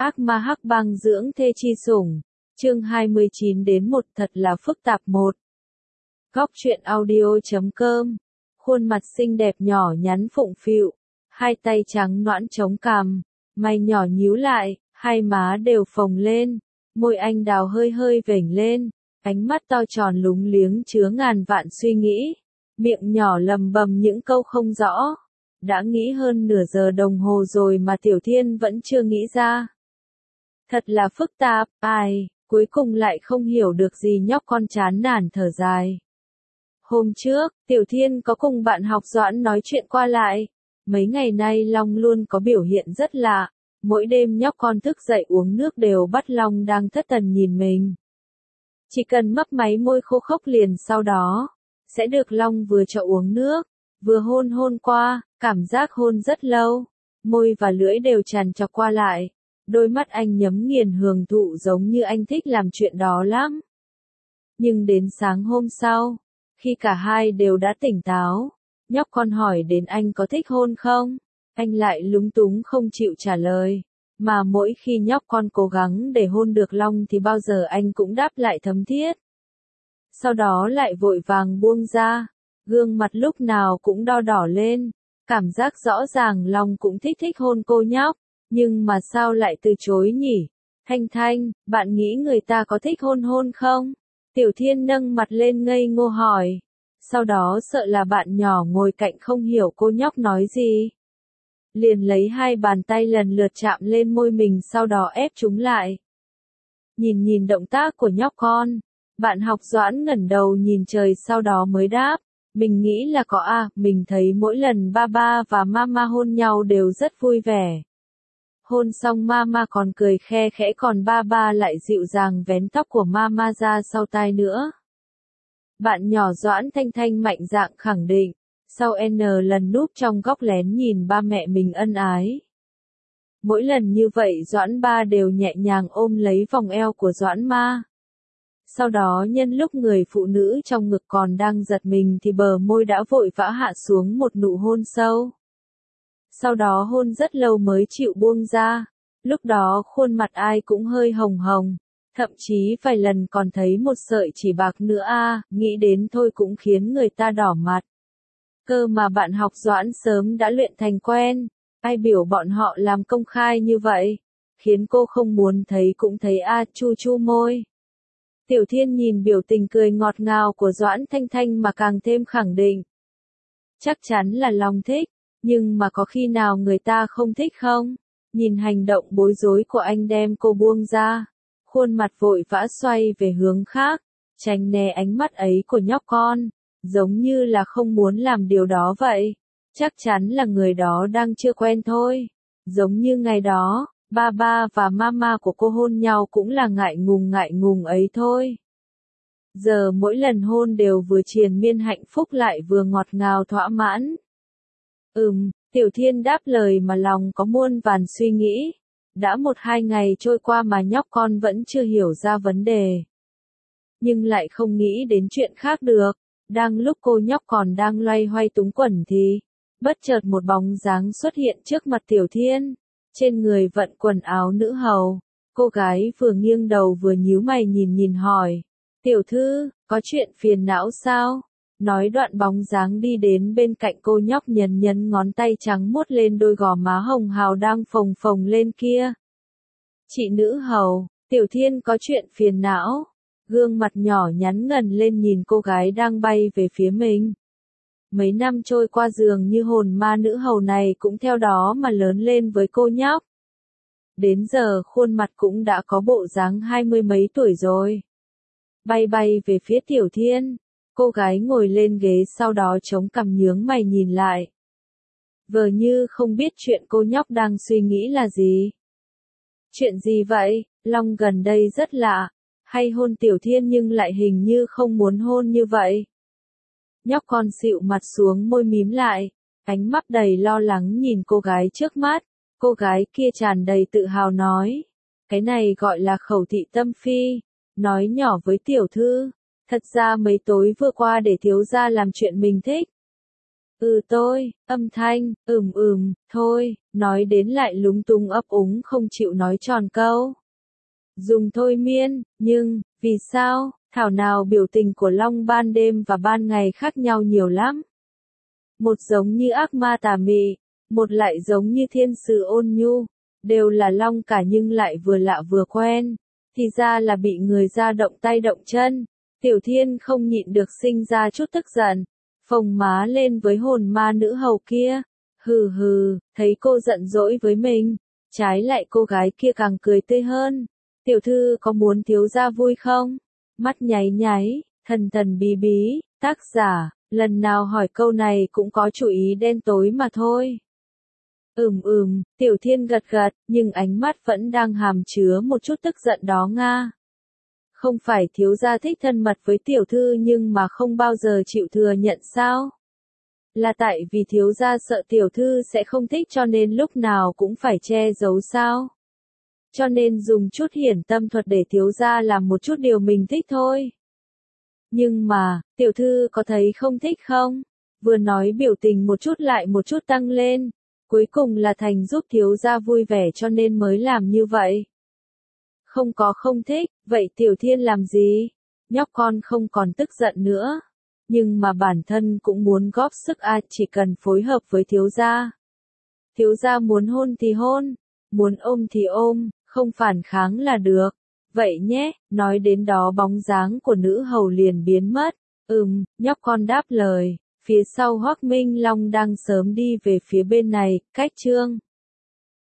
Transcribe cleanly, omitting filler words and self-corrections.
Ác ma hắc băng dưỡng thê chi sủng. Chương 29 đến 1 thật là phức tạp 1. Góc truyện audio.com. Khuôn mặt xinh đẹp nhỏ nhắn phụng phịu, hai tay trắng nõn chống cằm, mày nhỏ nhíu lại, hai má đều phồng lên, môi anh đào hơi hơi vểnh lên, ánh mắt to tròn lúng liếng chứa ngàn vạn suy nghĩ, miệng nhỏ lầm bầm những câu không rõ. Đã nghĩ hơn nửa giờ đồng hồ rồi mà Tiểu Thiên vẫn chưa nghĩ ra. Thật là phức tạp, cuối cùng lại không hiểu được gì nhóc con chán nản thở dài. Hôm trước, Tiểu Thiên có cùng bạn học Doãn nói chuyện qua lại. Mấy ngày nay Long luôn có biểu hiện rất lạ. Mỗi đêm nhóc con thức dậy uống nước đều bắt Long đang thất thần nhìn mình. Chỉ cần mấp máy môi khô khốc liền sau đó, sẽ được Long vừa cho uống nước, vừa hôn hôn qua, cảm giác hôn rất lâu. Môi và lưỡi đều tràn trọc qua lại. Đôi mắt anh nhấm nghiền hưởng thụ giống như anh thích làm chuyện đó lắm. Nhưng đến sáng hôm sau, khi cả hai đều đã tỉnh táo, nhóc con hỏi đến anh có thích hôn không? Anh lại lúng túng không chịu trả lời. Mà mỗi khi nhóc con cố gắng để hôn được Long thì bao giờ anh cũng đáp lại thấm thiết. Sau đó lại vội vàng buông ra, gương mặt lúc nào cũng đo đỏ lên. Cảm giác rõ ràng Long cũng thích hôn cô nhóc. Nhưng mà sao lại từ chối nhỉ? Thanh Thanh, bạn nghĩ người ta có thích hôn không? Tiểu Thiên nâng mặt lên ngây ngô hỏi. Sau đó sợ là bạn nhỏ ngồi cạnh không hiểu cô nhóc nói gì. Liền lấy hai bàn tay lần lượt chạm lên môi mình sau đó ép chúng lại. Nhìn động tác của nhóc con. Bạn học Doãn ngẩng đầu nhìn trời sau đó mới đáp. Mình nghĩ là có mình thấy mỗi lần Baba và Mama hôn nhau đều rất vui vẻ. Hôn xong Mama còn cười khe khẽ còn Baba lại dịu dàng vén tóc của Mama ra sau tai nữa. Bạn nhỏ Doãn Thanh Thanh mạnh dạn khẳng định, sau N lần núp trong góc lén nhìn ba mẹ mình ân ái. Mỗi lần như vậy Doãn ba đều nhẹ nhàng ôm lấy vòng eo của Doãn ma. Sau đó nhân lúc người phụ nữ trong ngực còn đang giật mình thì bờ môi đã vội vã hạ xuống một nụ hôn sâu. Sau đó hôn rất lâu mới chịu buông ra, lúc đó khuôn mặt ai cũng hơi hồng hồng, thậm chí vài lần còn thấy một sợi chỉ bạc nữa nghĩ đến thôi cũng khiến người ta đỏ mặt. Cơ mà bạn học Doãn sớm đã luyện thành quen, ai biểu bọn họ làm công khai như vậy, khiến cô không muốn thấy cũng thấy chu chu môi. Tiểu Thiên nhìn biểu tình cười ngọt ngào của Doãn Thanh Thanh mà càng thêm khẳng định. Chắc chắn là Long thích. Nhưng mà có khi nào người ta không thích không? Nhìn hành động bối rối của anh đem cô buông ra. Khuôn mặt vội vã xoay về hướng khác. Tránh né ánh mắt ấy của nhóc con. Giống như là không muốn làm điều đó vậy. Chắc chắn là người đó đang chưa quen thôi. Giống như ngày đó, Baba và Mama của cô hôn nhau cũng là ngại ngùng ấy thôi. Giờ mỗi lần hôn đều vừa triền miên hạnh phúc lại vừa ngọt ngào thỏa mãn. Tiểu Thiên đáp lời mà lòng có muôn vàn suy nghĩ. Đã 1-2 ngày trôi qua mà nhóc con vẫn chưa hiểu ra vấn đề. Nhưng lại không nghĩ đến chuyện khác được. Đang lúc cô nhóc còn đang loay hoay túng quần thì, bất chợt một bóng dáng xuất hiện trước mặt Tiểu Thiên. Trên người vận quần áo nữ hầu. Cô gái vừa nghiêng đầu vừa nhíu mày nhìn hỏi. Tiểu thư, có chuyện phiền não sao? Nói đoạn bóng dáng đi đến bên cạnh cô nhóc nhấn ngón tay trắng muốt lên đôi gò má hồng hào đang phồng phồng lên kia. Chị nữ hầu, Tiểu Thiên có chuyện phiền não. Gương mặt nhỏ nhắn ngần lên nhìn cô gái đang bay về phía mình. Mấy năm trôi qua dường như hồn ma nữ hầu này cũng theo đó mà lớn lên với cô nhóc. Đến giờ khuôn mặt cũng đã có bộ dáng 20 mấy tuổi rồi. Bay về phía Tiểu Thiên. Cô gái ngồi lên ghế sau đó chống cằm nhướng mày nhìn lại. Vờ như không biết chuyện cô nhóc đang suy nghĩ là gì. Chuyện gì vậy? Long gần đây rất lạ. Hay hôn Tiểu Thiên nhưng lại hình như không muốn hôn như vậy. Nhóc con xịu mặt xuống môi mím lại. Ánh mắt đầy lo lắng nhìn cô gái trước mắt. Cô gái kia tràn đầy tự hào nói. Cái này gọi là khẩu thị tâm phi. Nói nhỏ với tiểu thư. Thật ra mấy tối vừa qua để thiếu gia làm chuyện mình thích. Âm thanh, thôi, nói đến lại lúng túng ấp úng không chịu nói tròn câu. Dùng thôi miên, nhưng, vì sao, thảo nào biểu tình của Long ban đêm và ban ngày khác nhau nhiều lắm. Một giống như ác ma tà mị, một lại giống như thiên使ôn nhu, đều là Long cả nhưng lại vừa lạ vừa quen, thì ra là bị người ra động tay động chân. Tiểu Thiên không nhịn được sinh ra chút tức giận, phồng má lên với hồn ma nữ hầu kia. Thấy cô giận dỗi với mình, trái lại cô gái kia càng cười tươi hơn. Tiểu thư có muốn thiếu gia vui không? Mắt nháy nháy, thần thần bí bí, tác giả, lần nào hỏi câu này cũng có chủ ý đen tối mà thôi. Tiểu Thiên gật gật, nhưng ánh mắt vẫn đang hàm chứa một chút tức giận đó nga. Không phải thiếu gia thích thân mật với tiểu thư nhưng mà không bao giờ chịu thừa nhận sao? Là tại vì thiếu gia sợ tiểu thư sẽ không thích cho nên lúc nào cũng phải che giấu sao? Cho nên dùng chút hiển tâm thuật để thiếu gia làm một chút điều mình thích thôi. Nhưng mà, tiểu thư có thấy không thích không? Vừa nói biểu tình một chút lại một chút tăng lên. Cuối cùng là thành giúp thiếu gia vui vẻ cho nên mới làm như vậy. Không có không thích, vậy Tiểu Thiên làm gì? Nhóc con không còn tức giận nữa. Nhưng mà bản thân cũng muốn góp sức chỉ cần phối hợp với thiếu gia. Thiếu gia muốn hôn thì hôn, muốn ôm thì ôm, không phản kháng là được. Vậy nhé, nói đến đó bóng dáng của nữ hầu liền biến mất. Nhóc con đáp lời. Phía sau Hoắc Minh Long đang sớm đi về phía bên này, cách Trương